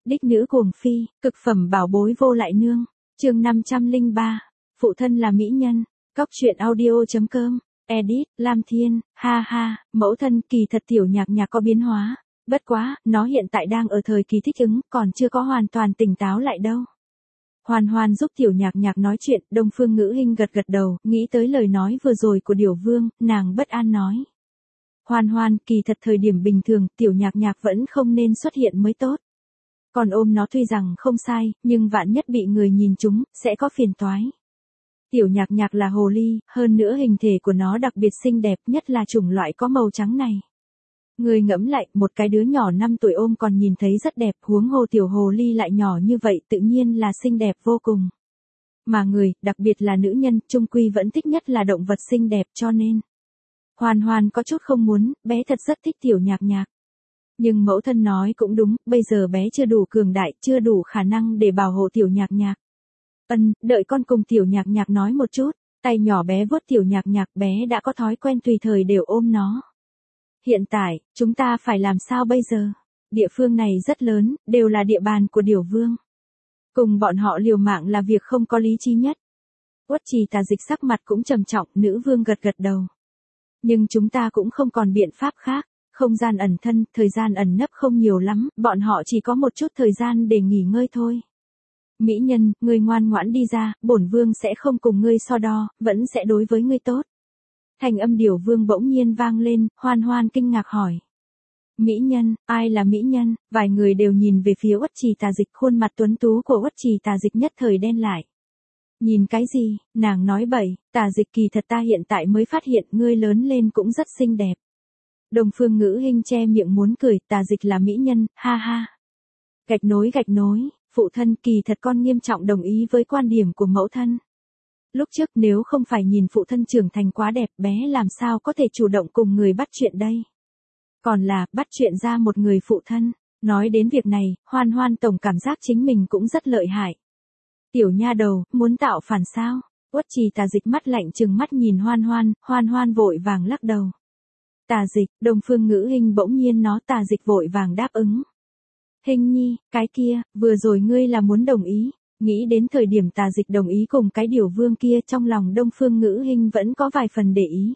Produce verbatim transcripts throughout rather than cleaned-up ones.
Đích nữ cuồng phi, cực phẩm bảo bối vô lại nương. Chương năm trăm lẻ ba. Phụ thân là mỹ nhân. Cóc truyện audio.com. Edit, Lam Thiên, ha ha, mẫu thân kỳ thật tiểu nhạc nhạc có biến hóa. Bất quá, nó hiện tại đang ở thời kỳ thích ứng, còn chưa có hoàn toàn tỉnh táo lại đâu. Hoàn Hoàn giúp tiểu nhạc nhạc nói chuyện, Đông Phương Ngữ Hinh gật gật đầu, nghĩ tới lời nói vừa rồi của Điểu Vương, nàng bất an nói. Hoàn Hoàn, kỳ thật thời điểm bình thường, tiểu nhạc nhạc vẫn không nên xuất hiện mới tốt. Còn ôm nó tuy rằng không sai, nhưng vạn nhất bị người nhìn chúng, sẽ có phiền toái. Tiểu nhạc nhạc là hồ ly, hơn nữa hình thể của nó đặc biệt xinh đẹp, nhất là chủng loại có màu trắng này. Người ngẫm lại, một cái đứa nhỏ năm tuổi ôm còn nhìn thấy rất đẹp, huống hồ tiểu hồ ly lại nhỏ như vậy tự nhiên là xinh đẹp vô cùng. Mà người, đặc biệt là nữ nhân, chung quy vẫn thích nhất là động vật xinh đẹp cho nên. Hoàn Hoàn có chút không muốn, bé thật rất thích tiểu nhạc nhạc. Nhưng mẫu thân nói cũng đúng, bây giờ bé chưa đủ cường đại, chưa đủ khả năng để bảo hộ tiểu nhạc nhạc. Ân, đợi con cùng tiểu nhạc nhạc nói một chút, tay nhỏ bé vuốt tiểu nhạc nhạc, bé đã có thói quen tùy thời đều ôm nó. Hiện tại, chúng ta phải làm sao bây giờ? Địa phương này rất lớn, đều là địa bàn của Điểu Vương. Cùng bọn họ liều mạng là việc không có lý trí nhất. Uất Trì Tà Dịch sắc mặt cũng trầm trọng, nữ vương gật gật đầu. Nhưng chúng ta cũng không còn biện pháp khác, không gian ẩn thân, thời gian ẩn nấp không nhiều lắm, bọn họ chỉ có một chút thời gian để nghỉ ngơi thôi. Mỹ nhân, ngươi ngoan ngoãn đi ra, bổn vương sẽ không cùng ngươi so đo, vẫn sẽ đối với ngươi tốt. Thành âm Điểu Vương bỗng nhiên vang lên, Hoan Hoan kinh ngạc hỏi. Mỹ nhân, ai là mỹ nhân? Vài người đều nhìn về phía Uất Trì Tà Dịch, khuôn mặt tuấn tú của Uất Trì Tà Dịch nhất thời đen lại. Nhìn cái gì? Nàng nói bậy, Tà Dịch kỳ thật ta hiện tại mới phát hiện ngươi lớn lên cũng rất xinh đẹp. Đông Phương Ngữ Hinh che miệng muốn cười, Tà Dịch là mỹ nhân, ha ha. Gạch nối gạch nối, phụ thân kỳ thật con nghiêm trọng đồng ý với quan điểm của mẫu thân. Lúc trước nếu không phải nhìn phụ thân trưởng thành quá đẹp, bé làm sao có thể chủ động cùng người bắt chuyện đây. Còn là, bắt chuyện ra một người phụ thân. Nói đến việc này, Hoan Hoan tổng cảm giác chính mình cũng rất lợi hại. Tiểu nha đầu, muốn tạo phản sao? Uất Trì Tà Dịch mắt lạnh trừng mắt nhìn Hoan Hoan, Hoan Hoan vội vàng lắc đầu. Tà Dịch, Đông Phương Ngữ Hinh bỗng nhiên nó Tà Dịch vội vàng đáp ứng. Hinh nhi, cái kia, vừa rồi ngươi là muốn đồng ý. Nghĩ đến thời điểm Tà Dịch đồng ý cùng cái Điểu Vương kia, trong lòng Đông Phương Ngữ Hinh vẫn có vài phần để ý.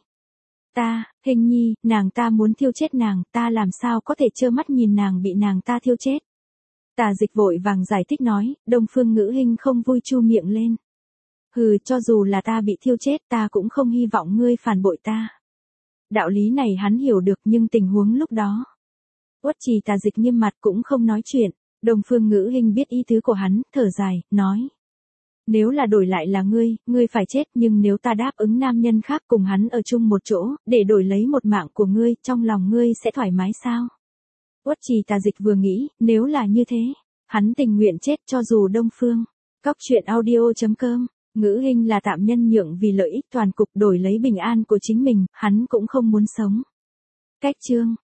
Ta, Hinh nhi, nàng ta muốn thiêu chết nàng, ta làm sao có thể trơ mắt nhìn nàng bị nàng ta thiêu chết. Tà Dịch vội vàng giải thích nói, Đông Phương Ngữ Hinh không vui chu miệng lên. Hừ, cho dù là ta bị thiêu chết ta cũng không hy vọng ngươi phản bội ta. Đạo lý này hắn hiểu được nhưng tình huống lúc đó. Uất Trì Tà Dịch nghiêm mặt cũng không nói chuyện. Đông Phương Ngữ Hinh biết ý tứ của hắn, thở dài, nói. Nếu là đổi lại là ngươi, ngươi phải chết, nhưng nếu ta đáp ứng nam nhân khác cùng hắn ở chung một chỗ, để đổi lấy một mạng của ngươi, trong lòng ngươi sẽ thoải mái sao? Uất Trì Tà Dịch vừa nghĩ, nếu là như thế, hắn tình nguyện chết cho dù Đông Phương. Cóc truyện audio.com, Ngữ Hinh là tạm nhân nhượng vì lợi ích toàn cục đổi lấy bình an của chính mình, hắn cũng không muốn sống. Cách chương.